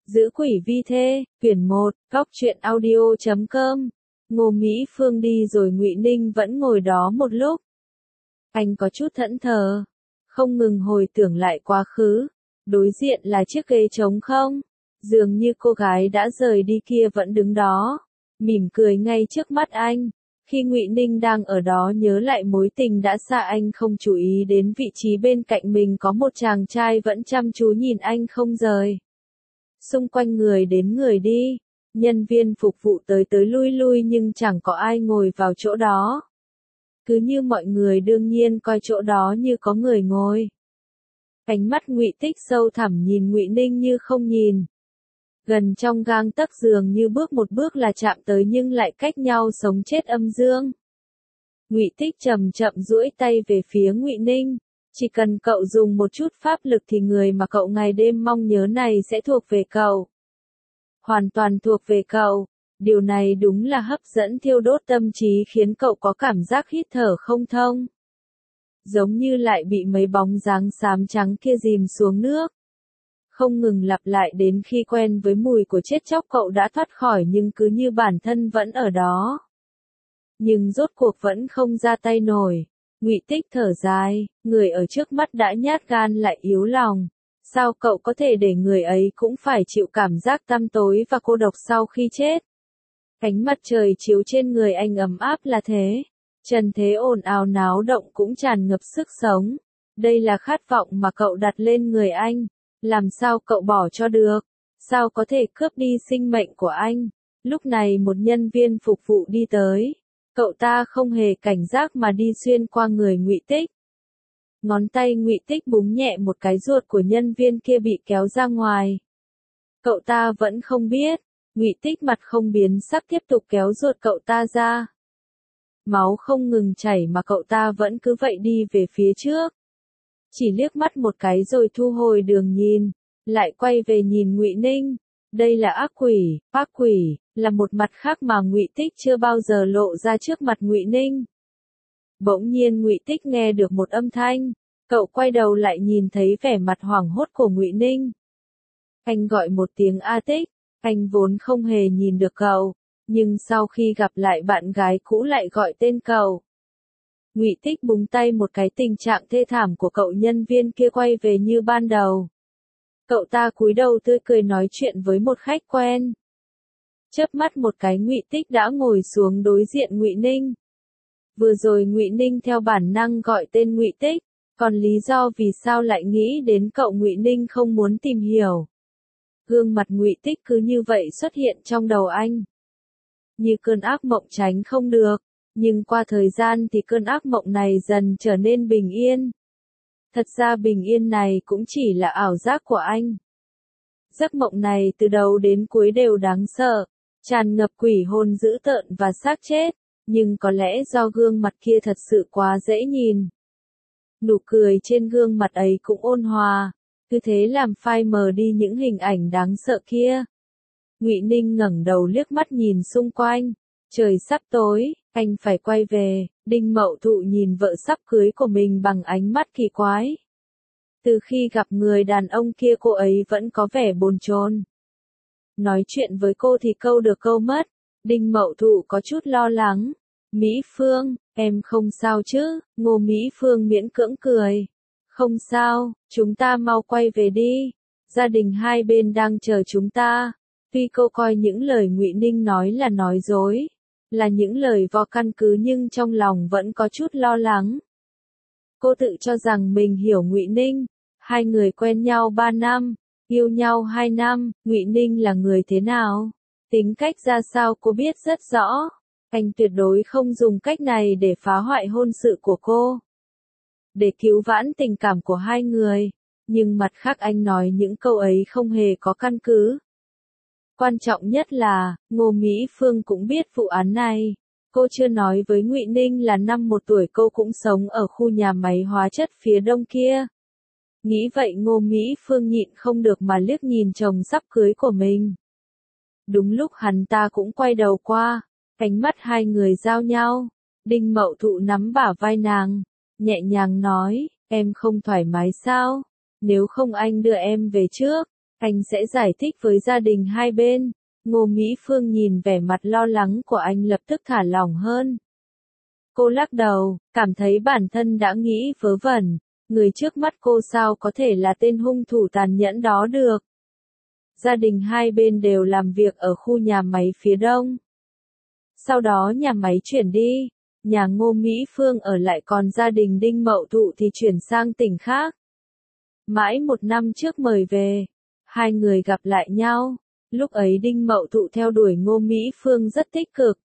Giữ quỷ vi thê, quyển 1, góc truyện audio.com. Ngô Mỹ Phương đi rồi Ngụy Ninh vẫn ngồi đó một lúc. Anh có chút thẫn thờ, không ngừng hồi tưởng lại quá khứ. Đối diện là chiếc ghế trống không, dường như cô gái đã rời đi kia vẫn đứng đó, mỉm cười ngay trước mắt anh. Khi Ngụy Ninh đang ở đó nhớ lại mối tình đã xa, anh không chú ý đến vị trí bên cạnh mình có một chàng trai vẫn chăm chú nhìn anh không rời. Xung quanh người đến người đi, nhân viên phục vụ tới tới lui lui nhưng chẳng có ai ngồi vào chỗ đó. Cứ như mọi người đương nhiên coi chỗ đó như có người ngồi. Ánh mắt Ngụy Tích sâu thẳm nhìn Ngụy Ninh như không nhìn. Gần trong gang tấc dường như bước một bước là chạm tới nhưng lại cách nhau sống chết âm dương. Ngụy Tích chậm chậm duỗi tay về phía Ngụy Ninh. Chỉ cần cậu dùng một chút pháp lực thì người mà cậu ngày đêm mong nhớ này sẽ thuộc về cậu. Hoàn toàn thuộc về cậu. Điều này đúng là hấp dẫn thiêu đốt tâm trí khiến cậu có cảm giác hít thở không thông. Giống như lại bị mấy bóng dáng xám trắng kia dìm xuống nước. Không ngừng lặp lại đến khi quen với mùi của chết chóc cậu đã thoát khỏi nhưng cứ như bản thân vẫn ở đó. Nhưng rốt cuộc vẫn không ra tay nổi. Ngụy Tích thở dài, người ở trước mắt đã nhát gan lại yếu lòng. Sao cậu có thể để người ấy cũng phải chịu cảm giác tăm tối và cô độc sau khi chết? Ánh mặt trời chiếu trên người anh ấm áp là thế. Trần thế ồn ào náo động cũng tràn ngập sức sống. Đây là khát vọng mà cậu đặt lên người anh. Làm sao cậu bỏ cho được? Sao có thể cướp đi sinh mệnh của anh? Lúc này một nhân viên phục vụ đi tới. Cậu ta không hề cảnh giác mà đi xuyên qua người Ngụy Tích. Ngón tay Ngụy Tích búng nhẹ một cái ruột của nhân viên kia bị kéo ra ngoài. Cậu ta vẫn không biết. Ngụy Tích mặt không biến sắc tiếp tục kéo ruột cậu ta ra. Máu không ngừng chảy mà cậu ta vẫn cứ vậy đi về phía trước. Chỉ liếc mắt một cái rồi thu hồi đường nhìn, lại quay về nhìn Ngụy Ninh. Đây là ác quỷ, là một mặt khác mà Ngụy Tích chưa bao giờ lộ ra trước mặt Ngụy Ninh. Bỗng nhiên Ngụy Tích nghe được một âm thanh, cậu quay đầu lại nhìn thấy vẻ mặt hoảng hốt của Ngụy Ninh. Anh gọi một tiếng A Tích, anh vốn không hề nhìn được cậu, nhưng sau khi gặp lại bạn gái cũ lại gọi tên cậu. Ngụy Tích búng tay một cái, tình trạng thê thảm của cậu nhân viên kia quay về như ban đầu. Cậu ta cúi đầu tươi cười nói chuyện với một khách quen. Chớp mắt một cái Ngụy Tích đã ngồi xuống đối diện Ngụy Ninh. Vừa rồi Ngụy Ninh theo bản năng gọi tên Ngụy Tích, còn lý do vì sao lại nghĩ đến cậu Ngụy Ninh không muốn tìm hiểu. Gương mặt Ngụy Tích cứ như vậy xuất hiện trong đầu anh. Như cơn ác mộng tránh không được, nhưng qua thời gian thì cơn ác mộng này dần trở nên bình yên. Thật ra bình yên này cũng chỉ là ảo giác của anh. Giấc mộng này từ đầu đến cuối đều đáng sợ, tràn ngập quỷ hồn dữ tợn và xác chết, nhưng có lẽ do gương mặt kia thật sự quá dễ nhìn. Nụ cười trên gương mặt ấy cũng ôn hòa, cứ thế làm phai mờ đi những hình ảnh đáng sợ kia. Ngụy Ninh ngẩng đầu liếc mắt nhìn xung quanh, trời sắp tối, anh phải quay về. Đinh Mậu Thụ nhìn vợ sắp cưới của mình bằng ánh mắt kỳ quái. Từ khi gặp người đàn ông kia cô ấy vẫn có vẻ bồn chồn. Nói chuyện với cô thì câu được câu mất. Đinh Mậu Thụ có chút lo lắng. Mỹ Phương, em không sao chứ? Ngô Mỹ Phương miễn cưỡng cười. Không sao, chúng ta mau quay về đi. Gia đình hai bên đang chờ chúng ta. Tuy cô coi những lời Ngụy Ninh nói là nói dối, là những lời vô căn cứ nhưng trong lòng vẫn có chút lo lắng. Cô tự cho rằng mình hiểu Ngụy Ninh. Hai người quen nhau 3 năm, yêu nhau 2 năm, Ngụy Ninh là người thế nào? Tính cách ra sao cô biết rất rõ. Anh tuyệt đối không dùng cách này để phá hoại hôn sự của cô. Để cứu vãn tình cảm của hai người. Nhưng mặt khác anh nói những câu ấy không hề có căn cứ. Quan trọng nhất là, Ngô Mỹ Phương cũng biết vụ án này. Cô chưa nói với Ngụy Ninh là năm 1 tuổi cô cũng sống ở khu nhà máy hóa chất phía đông kia. Nghĩ vậy Ngô Mỹ Phương nhịn không được mà liếc nhìn chồng sắp cưới của mình. Đúng lúc hắn ta cũng quay đầu qua, ánh mắt hai người giao nhau. Đinh Mậu Thụ nắm bả vai nàng, nhẹ nhàng nói, em không thoải mái sao? Nếu không anh đưa em về trước. Anh sẽ giải thích với gia đình hai bên. Ngô Mỹ Phương nhìn vẻ mặt lo lắng của anh lập tức thả lỏng hơn. Cô lắc đầu, cảm thấy bản thân đã nghĩ vớ vẩn. Người trước mắt cô sao có thể là tên hung thủ tàn nhẫn đó được. Gia đình hai bên đều làm việc ở khu nhà máy phía đông. Sau đó nhà máy chuyển đi, nhà Ngô Mỹ Phương ở lại còn gia đình Đinh Mậu Thụ thì chuyển sang tỉnh khác. Mãi một năm trước mời về, hai người gặp lại nhau. Lúc ấy Đinh Mậu Thụ theo đuổi Ngô Mỹ Phương rất tích cực.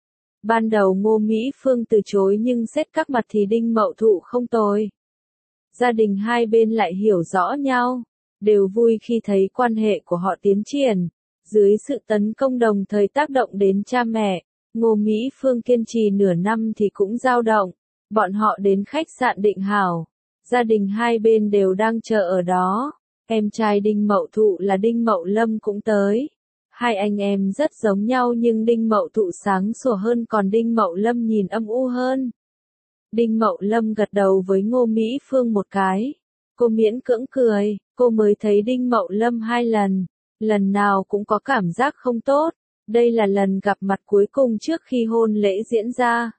Ban đầu Ngô Mỹ Phương từ chối nhưng xét các mặt thì Đinh Mậu Thụ không tồi. Gia đình hai bên lại hiểu rõ nhau, đều vui khi thấy quan hệ của họ tiến triển. Dưới sự tấn công đồng thời tác động đến cha mẹ, Ngô Mỹ Phương kiên trì nửa năm thì cũng dao động. Bọn họ đến khách sạn Định Hảo. Gia đình hai bên đều đang chờ ở đó. Em trai Đinh Mậu Thụ là Đinh Mậu Lâm cũng tới. Hai anh em rất giống nhau nhưng Đinh Mậu Thụ sáng sủa hơn còn Đinh Mậu Lâm nhìn âm u hơn. Đinh Mậu Lâm gật đầu với Ngô Mỹ Phương một cái. Cô miễn cưỡng cười, cô mới thấy Đinh Mậu Lâm 2 lần. Lần nào cũng có cảm giác không tốt. Đây là lần gặp mặt cuối cùng trước khi hôn lễ diễn ra.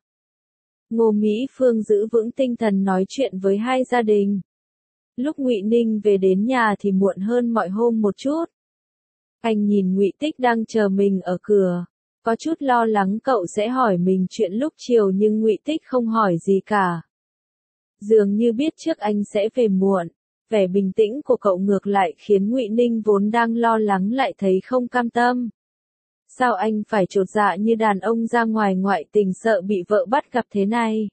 Ngô Mỹ Phương giữ vững tinh thần nói chuyện với hai gia đình. Lúc Ngụy Ninh về đến nhà thì muộn hơn mọi hôm một chút. Anh nhìn Ngụy Tích đang chờ mình ở cửa, có chút lo lắng cậu sẽ hỏi mình chuyện lúc chiều nhưng Ngụy Tích không hỏi gì cả. Dường như biết trước anh sẽ về muộn, vẻ bình tĩnh của cậu ngược lại khiến Ngụy Ninh vốn đang lo lắng lại thấy không cam tâm. Sao anh phải chột dạ như đàn ông ra ngoài ngoại tình sợ bị vợ bắt gặp thế này?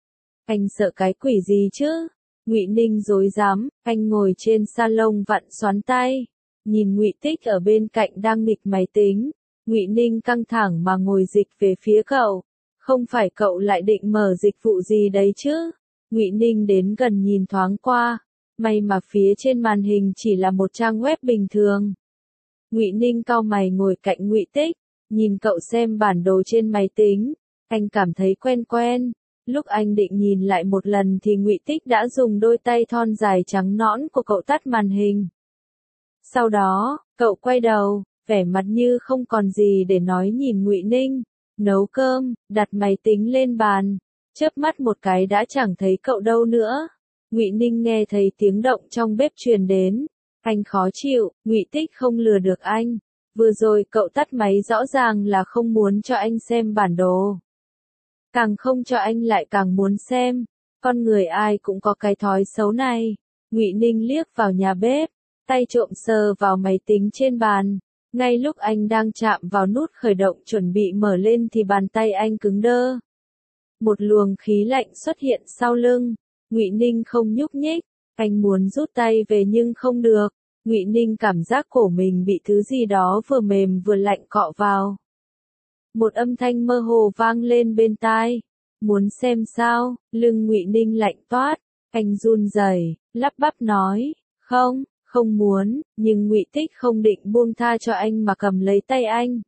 Anh sợ cái quỷ gì chứ? Ngụy Ninh rối rắm, anh ngồi trên salon vặn xoắn tay, nhìn Ngụy Tích ở bên cạnh đang nghịch máy tính. Ngụy Ninh căng thẳng mà ngồi dịch về phía cậu. Không phải cậu lại định mở dịch vụ gì đấy chứ? Ngụy Ninh đến gần nhìn thoáng qua, may mà phía trên màn hình chỉ là một trang web bình thường. Ngụy Ninh cau mày ngồi cạnh Ngụy Tích, nhìn cậu xem bản đồ trên máy tính, anh cảm thấy quen quen. Lúc anh định nhìn lại một lần thì Ngụy Tích đã dùng đôi tay thon dài trắng nõn của cậu tắt màn hình. Sau đó, cậu quay đầu, vẻ mặt như không còn gì để nói nhìn Ngụy Ninh, nấu cơm, đặt máy tính lên bàn, chớp mắt một cái đã chẳng thấy cậu đâu nữa. Ngụy Ninh nghe thấy tiếng động trong bếp truyền đến, anh khó chịu, Ngụy Tích không lừa được anh. Vừa rồi cậu tắt máy rõ ràng là không muốn cho anh xem bản đồ. Càng không cho anh lại càng muốn xem, con người ai cũng có cái thói xấu này. Ngụy Ninh liếc vào nhà bếp, tay trộm sờ vào máy tính trên bàn. Ngay lúc anh đang chạm vào nút khởi động chuẩn bị mở lên thì bàn tay anh cứng đơ. Một luồng khí lạnh xuất hiện sau lưng. Ngụy Ninh không nhúc nhích, anh muốn rút tay về nhưng không được. Ngụy Ninh cảm giác cổ mình bị thứ gì đó vừa mềm vừa lạnh cọ vào. Một âm thanh mơ hồ vang lên bên tai. Muốn xem sao? Lưng Ngụy Ninh lạnh toát, anh run rẩy, lắp bắp nói, không, không muốn, nhưng Ngụy Tích không định buông tha cho anh mà cầm lấy tay anh.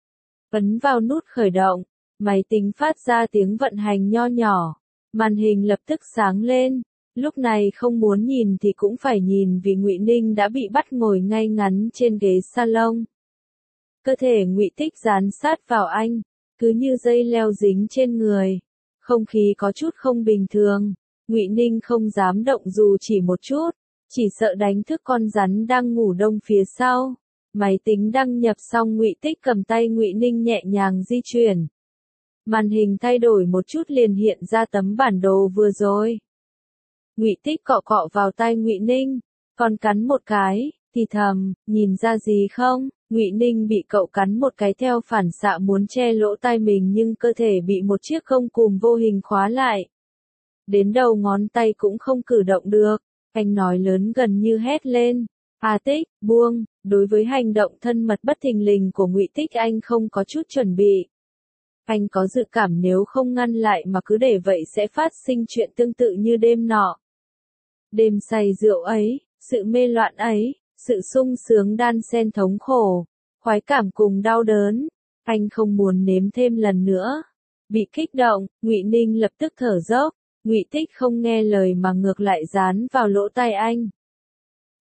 Ấn vào nút khởi động, máy tính phát ra tiếng vận hành nho nhỏ, màn hình lập tức sáng lên. Lúc này không muốn nhìn thì cũng phải nhìn vì Ngụy Ninh đã bị bắt ngồi ngay ngắn trên ghế salon. Cơ thể Ngụy Tích dán sát vào anh, cứ như dây leo dính trên người. Không khí có chút không bình thường, Ngụy Ninh không dám động dù chỉ một chút, chỉ sợ đánh thức con rắn đang ngủ đông phía sau. Máy tính đăng nhập xong Ngụy Tích cầm tay Ngụy Ninh nhẹ nhàng di chuyển. Màn hình thay đổi một chút liền hiện ra tấm bản đồ vừa rồi. Ngụy Tích cọ cọ vào tai Ngụy Ninh, còn cắn một cái, thì thầm, nhìn ra gì không? Ngụy Ninh bị cậu cắn một cái theo phản xạ muốn che lỗ tai mình nhưng cơ thể bị một chiếc gông cùm vô hình khóa lại. Đến đầu ngón tay cũng không cử động được, anh nói lớn gần như hét lên. À Tích, buông, đối với hành động thân mật bất thình lình của Ngụy Tích anh không có chút chuẩn bị. Anh có dự cảm nếu không ngăn lại mà cứ để vậy sẽ phát sinh chuyện tương tự như đêm nọ. Đêm say rượu ấy, sự mê loạn ấy, sự sung sướng đan xen thống khổ, khoái cảm cùng đau đớn, anh không muốn nếm thêm lần nữa. Bị kích động, Ngụy Ninh lập tức thở dốc, Ngụy Tích không nghe lời mà ngược lại dán vào lỗ tai anh.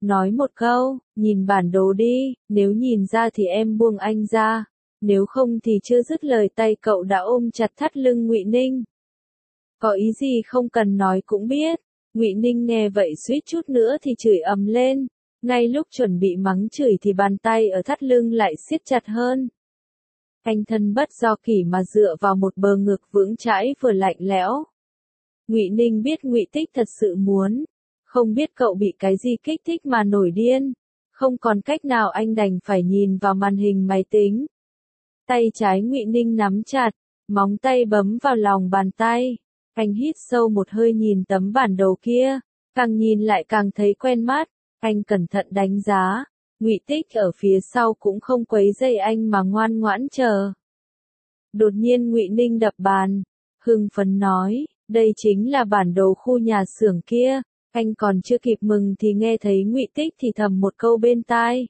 nói một câu, nhìn bản đồ đi, nếu nhìn ra thì em buông anh ra, nếu không thì chưa dứt lời tay cậu đã ôm chặt thắt lưng Ngụy Ninh. Có ý gì không cần nói cũng biết. Ngụy Ninh nghe vậy suýt chút nữa thì chửi ầm lên, ngay lúc chuẩn bị mắng chửi thì bàn tay ở thắt lưng lại siết chặt hơn. Anh thân bất do kỷ mà dựa vào một bờ ngực vững chãi vừa lạnh lẽo. Ngụy Ninh biết Ngụy Tích thật sự muốn, không biết cậu bị cái gì kích thích mà nổi điên, không còn cách nào anh đành phải nhìn vào màn hình máy tính. Tay trái Ngụy Ninh nắm chặt, móng tay bấm vào lòng bàn tay. Anh hít sâu một hơi nhìn tấm bản đồ kia, càng nhìn lại càng thấy quen mắt. Anh cẩn thận đánh giá, Ngụy Tích ở phía sau cũng không quấy rầy anh mà ngoan ngoãn chờ. Đột nhiên Ngụy Ninh đập bàn, hưng phấn nói, đây chính là bản đồ khu nhà xưởng kia. Anh còn chưa kịp mừng thì nghe thấy Ngụy Tích thì thầm một câu bên tai.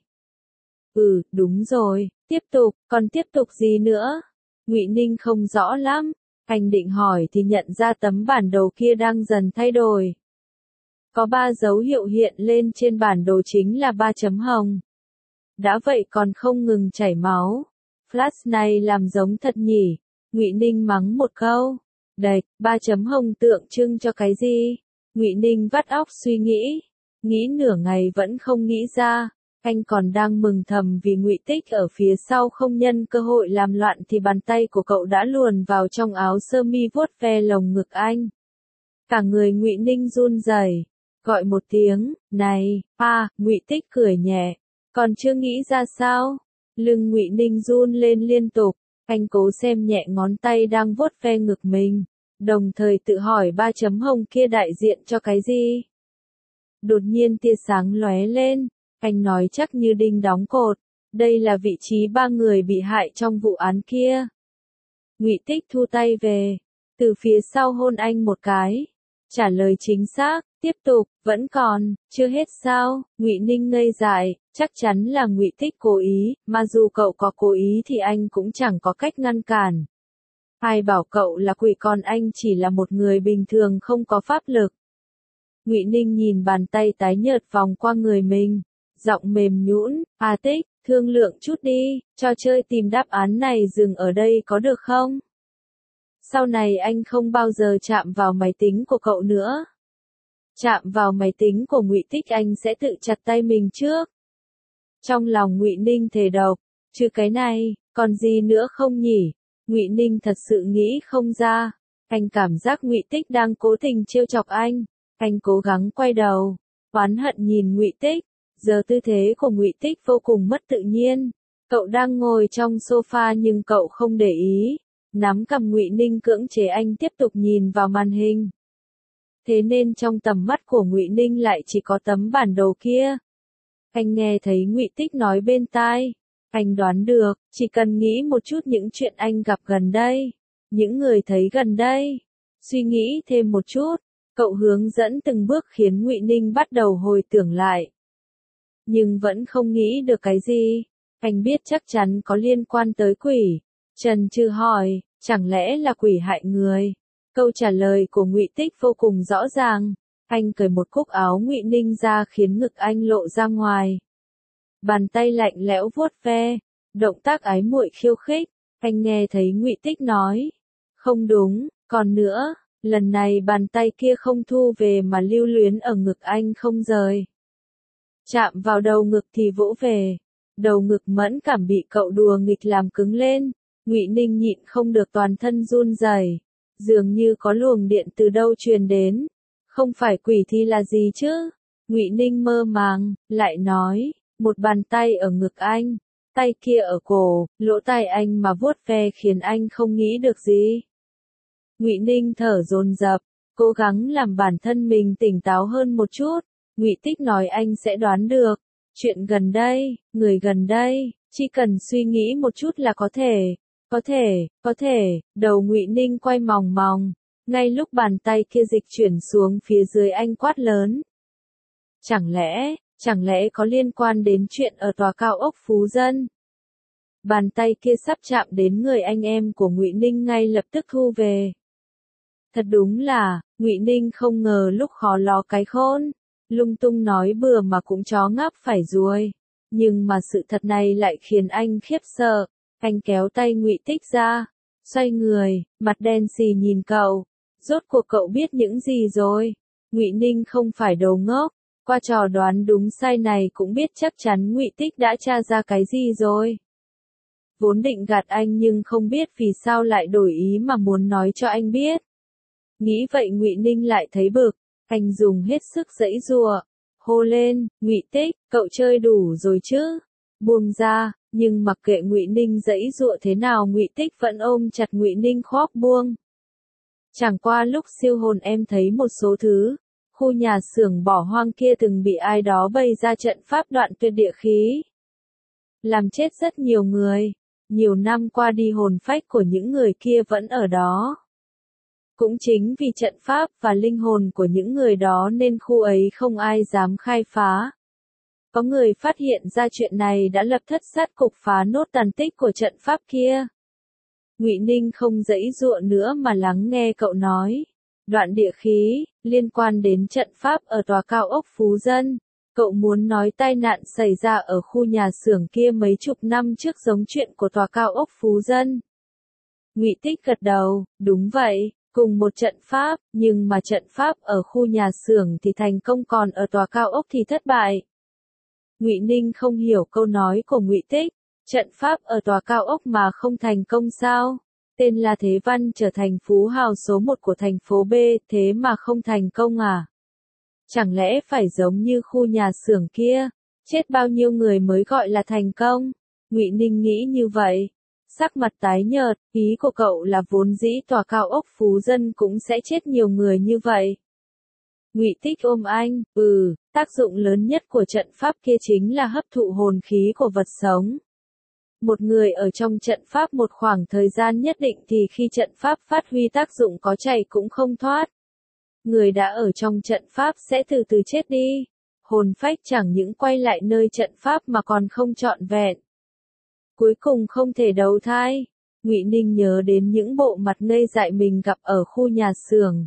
Đúng rồi, tiếp tục, còn tiếp tục gì nữa? Ngụy Ninh không rõ lắm, anh định hỏi thì nhận ra tấm bản đồ kia đang dần thay đổi. Có 3 dấu hiệu hiện lên trên bản đồ chính là 3 chấm hồng. Đã vậy còn không ngừng chảy máu. Flash này làm giống thật nhỉ? Ngụy Ninh mắng một câu. Đệch, 3 chấm hồng tượng trưng cho cái gì? Ngụy Ninh vắt óc suy nghĩ nửa ngày vẫn không nghĩ ra. Anh còn đang mừng thầm vì Ngụy Tích ở phía sau không nhân cơ hội làm loạn thì bàn tay của cậu đã luồn vào trong áo sơ mi vuốt ve lồng ngực anh. Cả người Ngụy Ninh run rẩy, gọi một tiếng, này, Ngụy Tích cười nhẹ, còn chưa nghĩ ra sao? Lưng Ngụy Ninh run lên liên tục, anh cố xem nhẹ ngón tay đang vuốt ve ngực mình, đồng thời tự hỏi 3 chấm hồng kia đại diện cho cái gì? Đột nhiên tia sáng lóe lên. Anh nói chắc như đinh đóng cột, đây là vị trí 3 người bị hại trong vụ án kia. Ngụy Tích thu tay về, từ phía sau hôn anh một cái. Trả lời chính xác, tiếp tục, vẫn còn, chưa hết sao? Ngụy Ninh ngây dại, chắc chắn là Ngụy Tích cố ý, mà dù cậu có cố ý thì anh cũng chẳng có cách ngăn cản. Ai bảo cậu là quỷ còn anh chỉ là một người bình thường không có pháp lực. Ngụy Ninh nhìn bàn tay tái nhợt vòng qua người mình. Giọng mềm nhũn, Tích, thương lượng chút đi, trò chơi tìm đáp án này dừng ở đây có được không? Sau này anh không bao giờ chạm vào máy tính của cậu nữa. Chạm vào máy tính của Ngụy Tích anh sẽ tự chặt tay mình trước. Trong lòng Ngụy Ninh thề độc, chứ cái này, còn gì nữa không nhỉ? Ngụy Ninh thật sự nghĩ không ra. Anh cảm giác Ngụy Tích đang cố tình trêu chọc anh. Anh cố gắng quay đầu, oán hận nhìn Ngụy Tích. Giờ tư thế của Ngụy Tích vô cùng mất tự nhiên. Cậu đang ngồi trong sofa nhưng cậu không để ý. Nắm cầm Ngụy Ninh cưỡng chế anh tiếp tục nhìn vào màn hình. Thế nên trong tầm mắt của Ngụy Ninh lại chỉ có tấm bản đồ kia. Anh nghe thấy Ngụy Tích nói bên tai. Anh đoán được, chỉ cần nghĩ một chút những chuyện anh gặp gần đây. Những người thấy gần đây. Suy nghĩ thêm một chút. Cậu hướng dẫn từng bước khiến Ngụy Ninh bắt đầu hồi tưởng lại. Nhưng vẫn không nghĩ được cái gì. Anh biết chắc chắn có liên quan tới quỷ. Trần Trừ hỏi, chẳng lẽ là quỷ hại người? Câu trả lời của Ngụy Tích vô cùng rõ ràng. Anh cởi một cúc áo Ngụy Ninh ra khiến ngực anh lộ ra ngoài. Bàn tay lạnh lẽo vuốt ve, động tác ái muội khiêu khích. Anh nghe thấy Ngụy Tích nói, không đúng, còn nữa, lần này bàn tay kia không thu về mà lưu luyến ở ngực anh không rời. Chạm vào đầu ngực thì vỗ về. Đầu ngực mẫn cảm bị cậu đùa nghịch làm cứng lên. Ngụy Ninh nhịn không được toàn thân run rẩy. Dường như có luồng điện từ đâu truyền đến. Không phải quỷ thì là gì chứ? Ngụy Ninh mơ màng, lại nói, một bàn tay ở ngực anh, tay kia ở cổ, lỗ tai anh mà vuốt ve khiến anh không nghĩ được gì. Ngụy Ninh thở dồn dập, cố gắng làm bản thân mình tỉnh táo hơn một chút. Ngụy Tích nói anh sẽ đoán được. Chuyện gần đây, người gần đây, chỉ cần suy nghĩ một chút là có thể, đầu Ngụy Ninh quay mòng mòng, ngay lúc bàn tay kia dịch chuyển xuống phía dưới anh quát lớn. Chẳng lẽ có liên quan đến chuyện ở tòa cao ốc Phú Dân? Bàn tay kia sắp chạm đến người anh em của Ngụy Ninh ngay lập tức thu về. Thật đúng là, Ngụy Ninh không ngờ lúc khó ló cái khôn. lung tung nói bừa mà cũng chó ngáp phải ruồi. Nhưng mà sự thật này lại khiến anh khiếp sợ. Anh kéo tay Ngụy Tích ra, xoay người, mặt đen xì nhìn cậu. Rốt cuộc cậu biết những gì rồi? Ngụy Ninh không phải đồ ngốc, qua trò đoán đúng sai này cũng biết chắc chắn Ngụy Tích đã tra ra cái gì rồi. Vốn định gạt anh nhưng không biết vì sao lại đổi ý mà muốn nói cho anh biết. Nghĩ vậy Ngụy Ninh lại thấy bực, anh dùng hết sức giãy giụa, hô lên, Ngụy Tích, cậu chơi đủ rồi chứ? Buông ra, nhưng mặc kệ Ngụy Ninh giãy giụa thế nào Ngụy Tích vẫn ôm chặt Ngụy Ninh khóc buông. Chẳng qua lúc siêu hồn em thấy một số thứ, khu nhà xưởng bỏ hoang kia từng bị ai đó bày ra trận pháp đoạn tuyệt địa khí. Làm chết rất nhiều người, nhiều năm qua đi hồn phách của những người kia vẫn ở đó. Cũng chính vì trận pháp và linh hồn của những người đó nên khu ấy không ai dám khai phá. Có người phát hiện ra chuyện này đã lập thất sát cục phá nốt tàn tích của trận pháp kia. Ngụy Ninh không giãy giụa nữa mà lắng nghe cậu nói. Đoạn địa khí, liên quan đến trận pháp ở tòa cao ốc Phú Dân. Cậu muốn nói tai nạn xảy ra ở khu nhà xưởng kia mấy chục năm trước giống chuyện của tòa cao ốc Phú Dân. Ngụy Tích gật đầu, đúng vậy, cùng một trận pháp, nhưng mà trận pháp ở khu nhà xưởng thì thành công còn ở tòa cao ốc thì thất bại. Ngụy Ninh không hiểu câu nói của Ngụy Tích, trận pháp ở tòa cao ốc mà không thành công sao? Tên là Thế Văn trở thành phú hào số 1 của thành phố B, thế mà không thành công à? Chẳng lẽ phải giống như khu nhà xưởng kia, chết bao nhiêu người mới gọi là thành công? Ngụy Ninh nghĩ như vậy. Sắc mặt tái nhợt, ý của cậu là vốn dĩ tòa cao ốc Phú Dân cũng sẽ chết nhiều người như vậy. Ngụy Tích ôm anh, tác dụng lớn nhất của trận pháp kia chính là hấp thụ hồn khí của vật sống. Một người ở trong trận pháp một khoảng thời gian nhất định thì khi trận pháp phát huy tác dụng có chạy cũng không thoát. Người đã ở trong trận pháp sẽ từ từ chết đi. Hồn phách chẳng những quay lại nơi trận pháp mà còn không trọn vẹn. Cuối cùng không thể đầu thai. Ngụy Ninh nhớ đến những bộ mặt ngây dại mình gặp ở khu nhà xưởng.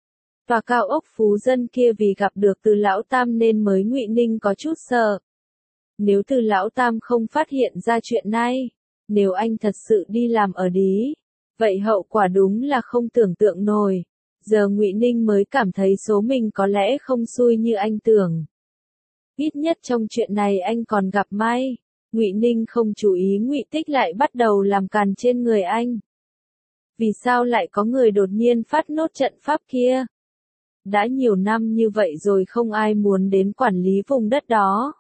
Tòa cao ốc Phú Dân kia vì gặp được Từ Lão Tam nên mới Ngụy Ninh có chút sợ. Nếu Từ Lão Tam không phát hiện ra chuyện này, nếu anh thật sự đi làm ở Đí, vậy hậu quả đúng là không tưởng tượng nổi. Giờ Ngụy Ninh mới cảm thấy số mình có lẽ không xui như anh tưởng. Ít nhất trong chuyện này anh còn gặp may. Ngụy Ninh không chú ý Ngụy Tích lại bắt đầu làm càn trên người anh. Vì sao lại có người đột nhiên phát nốt trận pháp kia? Đã nhiều năm như vậy rồi không ai muốn đến quản lý vùng đất đó.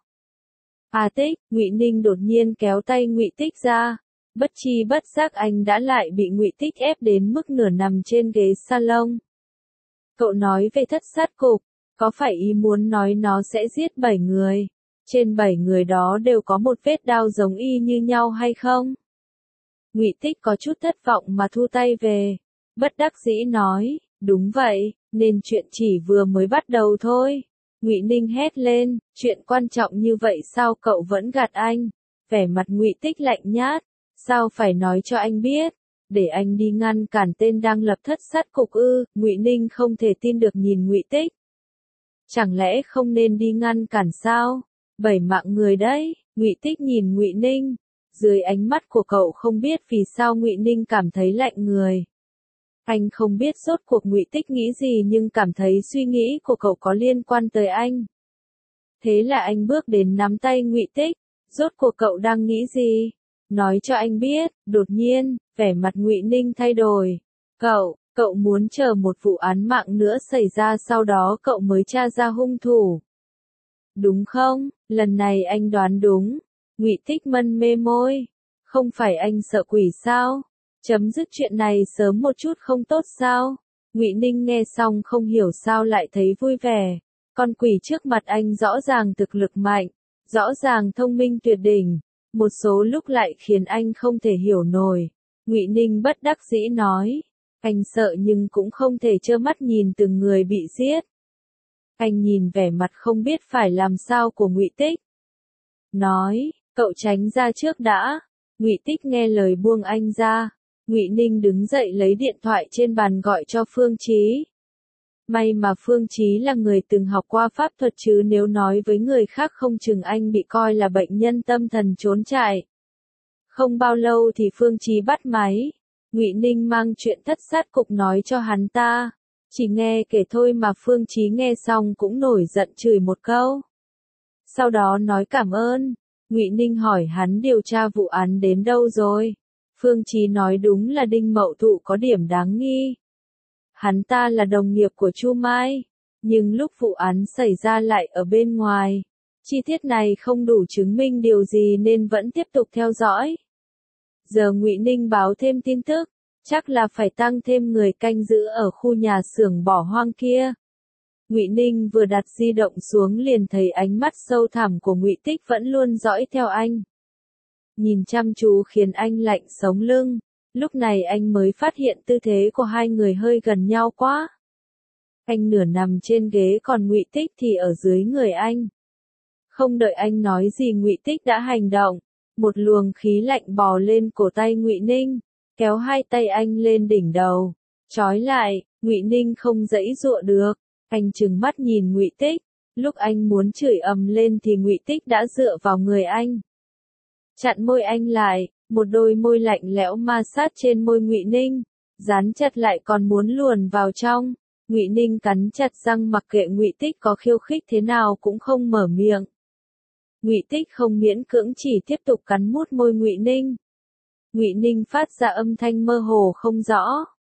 À Tích, Ngụy Ninh đột nhiên kéo tay Ngụy Tích ra. Bất chi bất giác anh đã lại bị Ngụy Tích ép đến mức nửa nằm trên ghế salon. Cậu nói về thất sát cục, có phải ý muốn nói nó sẽ giết 7 người? Trên 7 người đó đều có một vết đao giống y như nhau hay không? Ngụy Tích có chút thất vọng mà thu tay về. Bất đắc dĩ nói, đúng vậy, nên chuyện chỉ vừa mới bắt đầu thôi. Ngụy Ninh hét lên, chuyện quan trọng như vậy sao cậu vẫn gạt anh? Vẻ mặt Ngụy Tích lạnh nhát, sao phải nói cho anh biết? Để anh đi ngăn cản tên đang lập thất sát cục ư? Ngụy Ninh không thể tin được nhìn Ngụy Tích. Chẳng lẽ không nên đi ngăn cản sao? 7 mạng người đấy. Ngụy Tích nhìn Ngụy Ninh, dưới ánh mắt của cậu không biết vì sao Ngụy Ninh cảm thấy lạnh người. Anh không biết rốt cuộc Ngụy Tích nghĩ gì nhưng cảm thấy suy nghĩ của cậu có liên quan tới anh. Thế là anh bước đến nắm tay Ngụy Tích, rốt cuộc cậu đang nghĩ gì? Nói cho anh biết. Đột nhiên, vẻ mặt Ngụy Ninh thay đổi. Cậu muốn chờ một vụ án mạng nữa xảy ra sau đó cậu mới tra ra hung thủ. Đúng không? Lần này anh đoán đúng. Ngụy Tích mân mê môi. Không phải anh sợ quỷ sao? Chấm dứt chuyện này sớm một chút không tốt sao? Ngụy Ninh nghe xong không hiểu sao lại thấy vui vẻ. Con quỷ trước mặt anh rõ ràng thực lực mạnh, rõ ràng thông minh tuyệt đỉnh, một số lúc lại khiến anh không thể hiểu nổi. Ngụy Ninh bất đắc dĩ nói, anh sợ nhưng cũng không thể trơ mắt nhìn từng người bị giết. Anh nhìn vẻ mặt không biết phải làm sao của Ngụy Tích. Nói, cậu tránh ra trước đã. Ngụy Tích nghe lời buông anh ra. Ngụy Ninh đứng dậy lấy điện thoại trên bàn gọi cho Phương Chí. May mà Phương Chí là người từng học qua pháp thuật chứ nếu nói với người khác không chừng anh bị coi là bệnh nhân tâm thần trốn chạy. Không bao lâu thì Phương Chí bắt máy. Ngụy Ninh mang chuyện thất sát cục nói cho hắn ta. Chỉ nghe kể thôi mà Phương Chí nghe xong cũng nổi giận chửi một câu. Sau đó nói cảm ơn. Ngụy Ninh hỏi hắn điều tra vụ án đến đâu rồi. Phương Chí nói đúng là Đinh Mậu Thụ có điểm đáng nghi. Hắn ta là đồng nghiệp của Chu Mai, nhưng lúc vụ án xảy ra lại ở bên ngoài. Chi tiết này không đủ chứng minh điều gì nên vẫn tiếp tục theo dõi. Giờ Ngụy Ninh báo thêm tin tức, chắc là phải tăng thêm người canh giữ ở khu nhà xưởng bỏ hoang kia. Ngụy Ninh vừa đặt di động xuống liền thấy ánh mắt sâu thẳm của Ngụy Tích vẫn luôn dõi theo anh. Nhìn chăm chú khiến anh lạnh sống lưng, lúc này anh mới phát hiện tư thế của hai người hơi gần nhau quá. Anh nửa nằm trên ghế còn Ngụy Tích thì ở dưới người anh. Không đợi anh nói gì Ngụy Tích đã hành động, một luồng khí lạnh bò lên cổ tay Ngụy Ninh, kéo hai tay anh lên đỉnh đầu, trói lại. Ngụy Ninh không giãy giụa được, anh trừng mắt nhìn Ngụy Tích, lúc anh muốn chửi ầm lên thì Ngụy Tích đã dựa vào người anh, chặn môi anh lại, một đôi môi lạnh lẽo ma sát trên môi Ngụy Ninh, dán chặt lại còn muốn luồn vào trong. Ngụy Ninh cắn chặt răng mặc kệ Ngụy Tích có khiêu khích thế nào cũng không mở miệng. Ngụy Tích không miễn cưỡng chỉ tiếp tục cắn mút môi Ngụy Ninh. Ngụy Ninh phát ra âm thanh mơ hồ không rõ,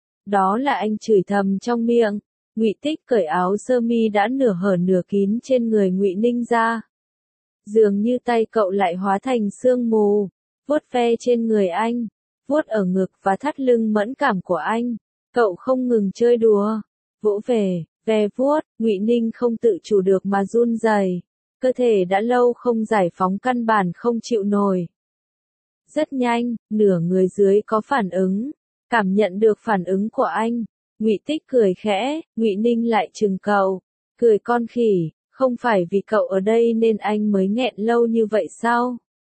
đó là anh chửi thầm trong miệng. Ngụy Tích cởi áo sơ mi đã nửa hở nửa kín trên người Ngụy Ninh ra. Dường như tay cậu lại hóa thành sương mù, vuốt ve trên người anh, vuốt ở ngực và thắt lưng mẫn cảm của anh. Cậu không ngừng chơi đùa, vỗ về, ve vuốt. Ngụy Ninh không tự chủ được mà run rẩy, cơ thể đã lâu không giải phóng căn bản không chịu nổi. Rất nhanh, nửa người dưới có phản ứng, cảm nhận được phản ứng của anh. Ngụy Tích cười khẽ, Ngụy Ninh lại chừng cậu, cười con khỉ, không phải vì cậu ở đây nên anh mới nghẹn lâu như vậy sao?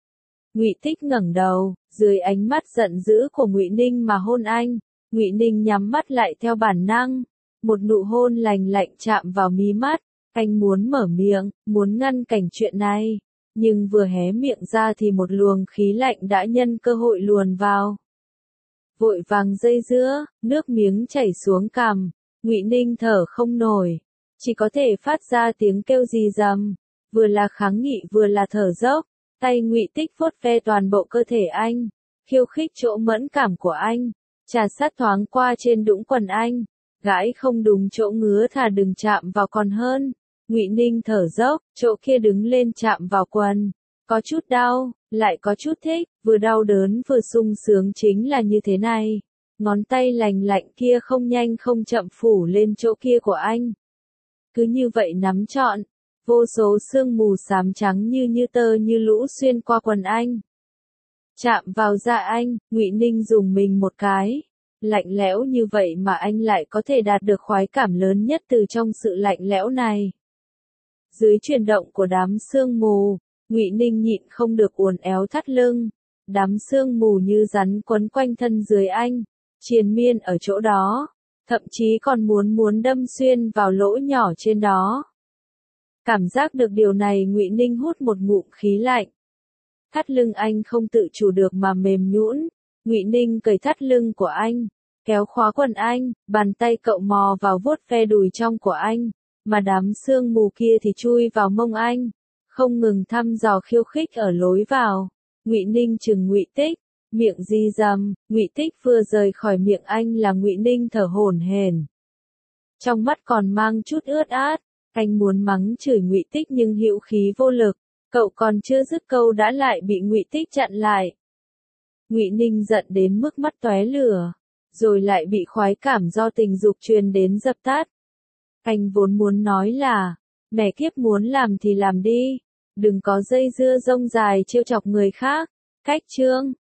Ngụy Tích ngẩng đầu, dưới ánh mắt giận dữ của Ngụy Ninh mà hôn anh. Ngụy Ninh nhắm mắt lại theo bản năng, một nụ hôn lành lạnh chạm vào mí mắt. Anh muốn mở miệng, muốn ngăn cảnh chuyện này, nhưng vừa hé miệng ra thì một luồng khí lạnh đã nhân cơ hội luồn vào. Vội vàng dây dưa, nước miếng chảy xuống cằm, Ngụy Ninh thở không nổi, chỉ có thể phát ra tiếng kêu rì rầm, vừa là kháng nghị vừa là thở dốc. Tay Ngụy Tích vuốt ve toàn bộ cơ thể anh, khiêu khích chỗ mẫn cảm của anh, trà sát thoáng qua trên đũng quần anh, gãi không đúng chỗ ngứa thà đừng chạm vào còn hơn. Ngụy Ninh thở dốc, chỗ kia đứng lên chạm vào quần, có chút đau, lại có chút thích, vừa đau đớn vừa sung sướng chính là như thế này. Ngón tay lành lạnh kia không nhanh không chậm phủ lên chỗ kia của anh. Cứ như vậy nắm trọn, vô số sương mù xám trắng như tơ như lũ xuyên qua quần anh. Chạm vào da anh, Ngụy Ninh dùng mình một cái. Lạnh lẽo như vậy mà anh lại có thể đạt được khoái cảm lớn nhất từ trong sự lạnh lẽo này. Dưới chuyển động của đám sương mù, Ngụy Ninh nhịn không được uốn éo thắt lưng. Đám sương mù như rắn quấn quanh thân dưới anh, triền miên ở chỗ đó, thậm chí còn muốn đâm xuyên vào lỗ nhỏ trên đó. Cảm giác được điều này Ngụy Ninh hút một ngụm khí lạnh. Thắt lưng anh không tự chủ được mà mềm nhũn. Ngụy Ninh cởi thắt lưng của anh, kéo khóa quần anh, bàn tay cậu mò vào vuốt ve đùi trong của anh, mà đám sương mù kia thì chui vào mông anh, không ngừng thăm dò khiêu khích ở lối vào. Ngụy Ninh chừng Ngụy Tích, miệng di dầm. Ngụy Tích vừa rời khỏi miệng anh là Ngụy Ninh thở hổn hển, trong mắt còn mang chút ướt át. Anh muốn mắng chửi Ngụy Tích nhưng hữu khí vô lực, cậu còn chưa dứt câu đã lại bị Ngụy Tích chặn lại. Ngụy Ninh giận đến mức mắt tóe lửa, rồi lại bị khoái cảm do tình dục truyền đến dập tắt. Anh vốn muốn nói là, mẹ kiếp muốn làm thì làm đi, đừng có dây dưa rông dài trêu chọc người khác. Cách chương